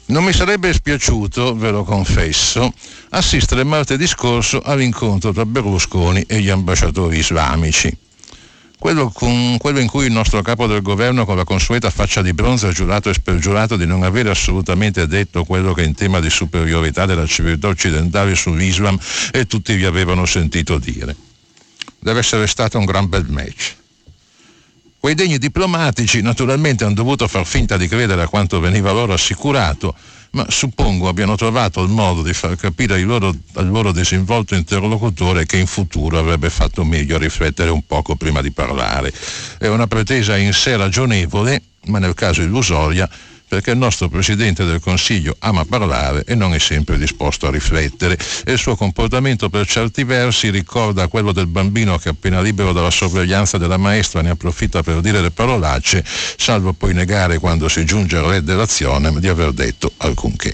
Non mi sarebbe spiaciuto, ve lo confesso, assistere martedì scorso all'incontro tra Berlusconi e gli ambasciatori islamici. Quello in cui il nostro capo del governo, con la consueta faccia di bronzo, ha giurato e spergiurato di non avere assolutamente detto quello che in tema di superiorità della civiltà occidentale sull'Islam e tutti vi avevano sentito dire. Deve essere stato un gran bel match. Quei degni diplomatici naturalmente hanno dovuto far finta di credere a quanto veniva loro assicurato, ma suppongo abbiano trovato il modo di far capire al loro disinvolto interlocutore che in futuro avrebbe fatto meglio a riflettere un poco prima di parlare. È una pretesa in sé ragionevole, ma nel caso illusoria, perché il nostro Presidente del Consiglio ama parlare e non è sempre disposto a riflettere, e il suo comportamento per certi versi ricorda quello del bambino che appena libero dalla sorveglianza della maestra ne approfitta per dire le parolacce, salvo poi negare quando si giunge al re dell'azione di aver detto alcunché.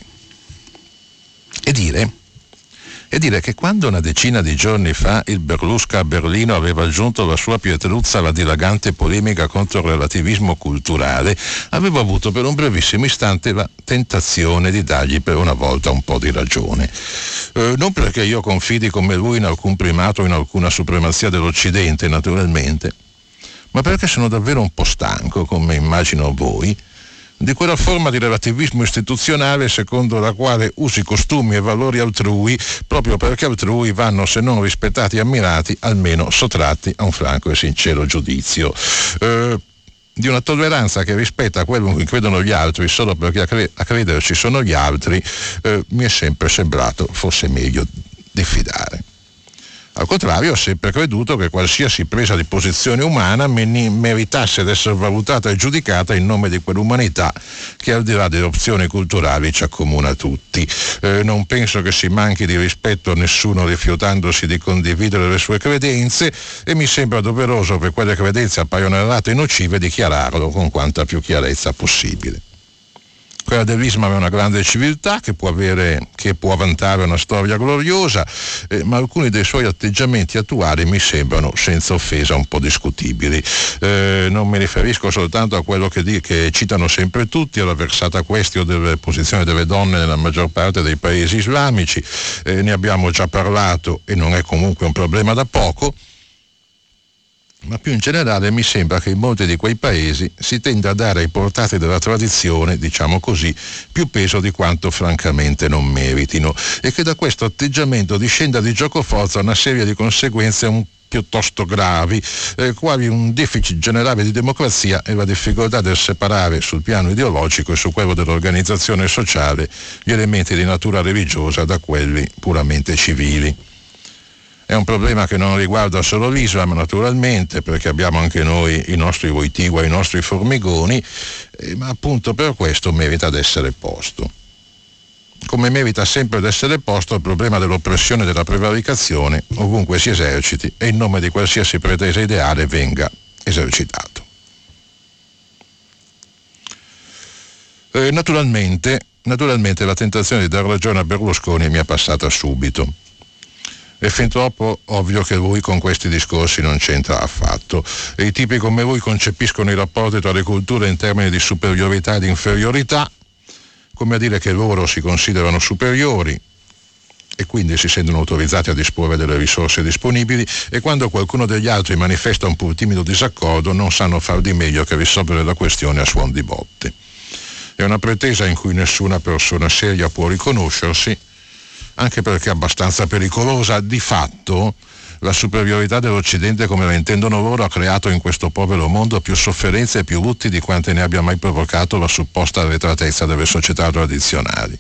E dire che quando una decina di giorni fa il Berlusca a Berlino aveva aggiunto la sua pietruzza alla dilagante polemica contro il relativismo culturale, avevo avuto per un brevissimo istante la tentazione di dargli per una volta un po' di ragione. Non perché io confidi come lui in alcun primato o in alcuna supremazia dell'Occidente, naturalmente, ma perché sono davvero un po' stanco, come immagino voi, di quella forma di relativismo istituzionale secondo la quale usi, costumi e valori altrui, proprio perché altrui vanno, se non rispettati e ammirati, almeno sottratti a un franco e sincero giudizio. Di una tolleranza che rispetta quello in cui credono gli altri solo perché a crederci sono gli altri, mi è sempre sembrato fosse meglio diffidare. Al contrario, ho sempre creduto che qualsiasi presa di posizione umana meritasse di essere valutata e giudicata in nome di quell'umanità che, al di là delle opzioni culturali, ci accomuna tutti. Non penso che si manchi di rispetto a nessuno rifiutandosi di condividere le sue credenze, e mi sembra doveroso, per quelle credenze appaiono errate e nocive, dichiararlo con quanta più chiarezza possibile. Quella dell'Islam è una grande civiltà che può vantare una storia gloriosa, ma alcuni dei suoi atteggiamenti attuali mi sembrano, senza offesa, un po' discutibili. Non mi riferisco soltanto a quello che citano sempre tutti, alla versata questione delle posizioni delle donne nella maggior parte dei paesi islamici, ne abbiamo già parlato e non è comunque un problema da poco, ma più in generale mi sembra che in molti di quei paesi si tenda a dare ai portati della tradizione, diciamo così, più peso di quanto francamente non meritino, e che da questo atteggiamento discenda di giocoforza una serie di conseguenze piuttosto gravi, quali un deficit generale di democrazia e la difficoltà del separare sul piano ideologico e su quello dell'organizzazione sociale gli elementi di natura religiosa da quelli puramente civili. È un problema che non riguarda solo l'Islam, naturalmente, perché abbiamo anche noi i nostri Wojtyła, i nostri formigoni, ma appunto per questo merita d'essere posto. Come merita sempre d'essere posto il problema dell'oppressione e della prevaricazione ovunque si eserciti e in nome di qualsiasi pretesa ideale venga esercitato. Naturalmente la tentazione di dar ragione a Berlusconi mi è passata subito. È fin troppo ovvio che lui con questi discorsi non c'entra affatto, e i tipi come lui concepiscono i rapporti tra le culture in termini di superiorità e di inferiorità, come a dire che loro si considerano superiori e quindi si sentono autorizzati a disporre delle risorse disponibili, e quando qualcuno degli altri manifesta un pur timido disaccordo non sanno far di meglio che risolvere la questione a suon di botte. È una pretesa in cui nessuna persona seria può riconoscersi, anche perché è abbastanza pericolosa. Di fatto, la superiorità dell'Occidente, come la intendono loro, ha creato in questo povero mondo più sofferenze e più lutti di quante ne abbia mai provocato la supposta arretratezza delle società tradizionali.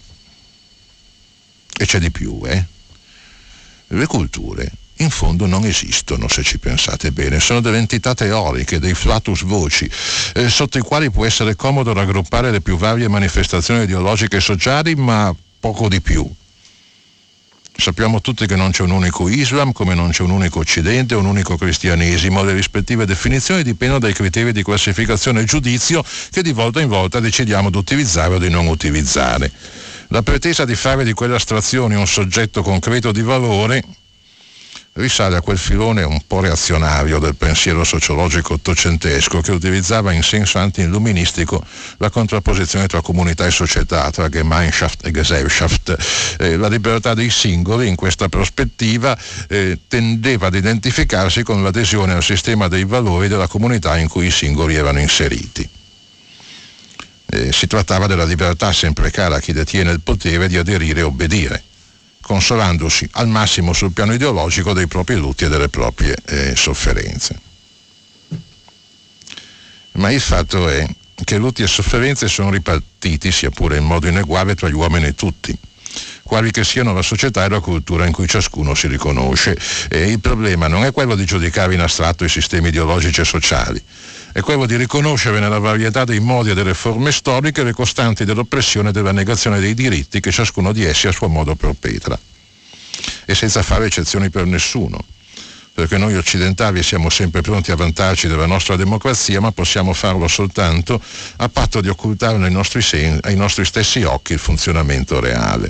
E c'è di più, Le culture, in fondo, non esistono, se ci pensate bene. Sono delle entità teoriche, dei flatus voci, sotto i quali può essere comodo raggruppare le più varie manifestazioni ideologiche e sociali, ma poco di più. Sappiamo tutti che non c'è un unico Islam, come non c'è un unico Occidente, un unico cristianesimo. Le rispettive definizioni dipendono dai criteri di classificazione e giudizio che di volta in volta decidiamo di utilizzare o di non utilizzare. La pretesa di fare di quelle astrazioni un soggetto concreto di valore risale a quel filone un po' reazionario del pensiero sociologico ottocentesco che utilizzava in senso anti-illuministico la contrapposizione tra comunità e società, tra Gemeinschaft e Gesellschaft. La libertà dei singoli in questa prospettiva tendeva ad identificarsi con l'adesione al sistema dei valori della comunità in cui i singoli erano inseriti. Si trattava della libertà sempre cara a chi detiene il potere di aderire e obbedire, consolandosi al massimo sul piano ideologico dei propri lutti e delle proprie sofferenze. Ma il fatto è che lutti e sofferenze sono ripartiti, sia pure in modo ineguale, tra gli uomini tutti, quali che siano la società e la cultura in cui ciascuno si riconosce. E il problema non è quello di giudicare in astratto i sistemi ideologici e sociali, è quello di riconoscere nella varietà dei modi e delle forme storiche le costanti dell'oppressione e della negazione dei diritti che ciascuno di essi a suo modo perpetra, e senza fare eccezioni per nessuno, perché noi occidentali siamo sempre pronti a vantarci della nostra democrazia, ma possiamo farlo soltanto a patto di occultare ai nostri stessi occhi il funzionamento reale.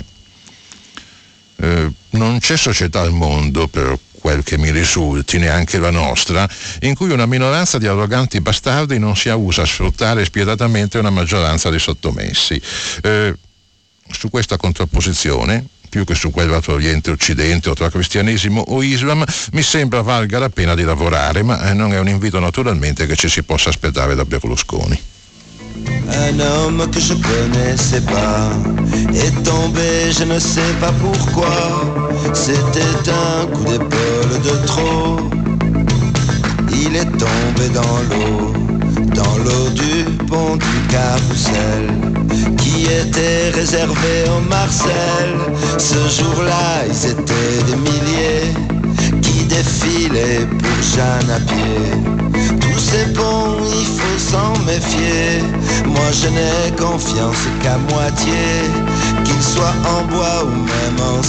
Non c'è società al mondo, per quel che mi risulti, neanche la nostra, in cui una minoranza di arroganti bastardi non sia usa a sfruttare spietatamente una maggioranza di sottomessi. Su questa contrapposizione, più che su quella tra Oriente e Occidente o tra cristianesimo o Islam, mi sembra valga la pena di lavorare, ma non è un invito naturalmente che ci si possa aspettare da Berlusconi. Un homme que je connaissais pas est tombé, je ne sais pas pourquoi. C'était un coup d'épaule de trop. Il est tombé dans l'eau du pont du Carrousel, qui était réservé au Marcel. Ce jour-là, ils étaient des milliers qui défilaient pour Jeanne à pied. Tous ces ponts, il faut s'en méfier. Moi je n'ai confiance qu'à moitié, qu'ils soient en bois ou même en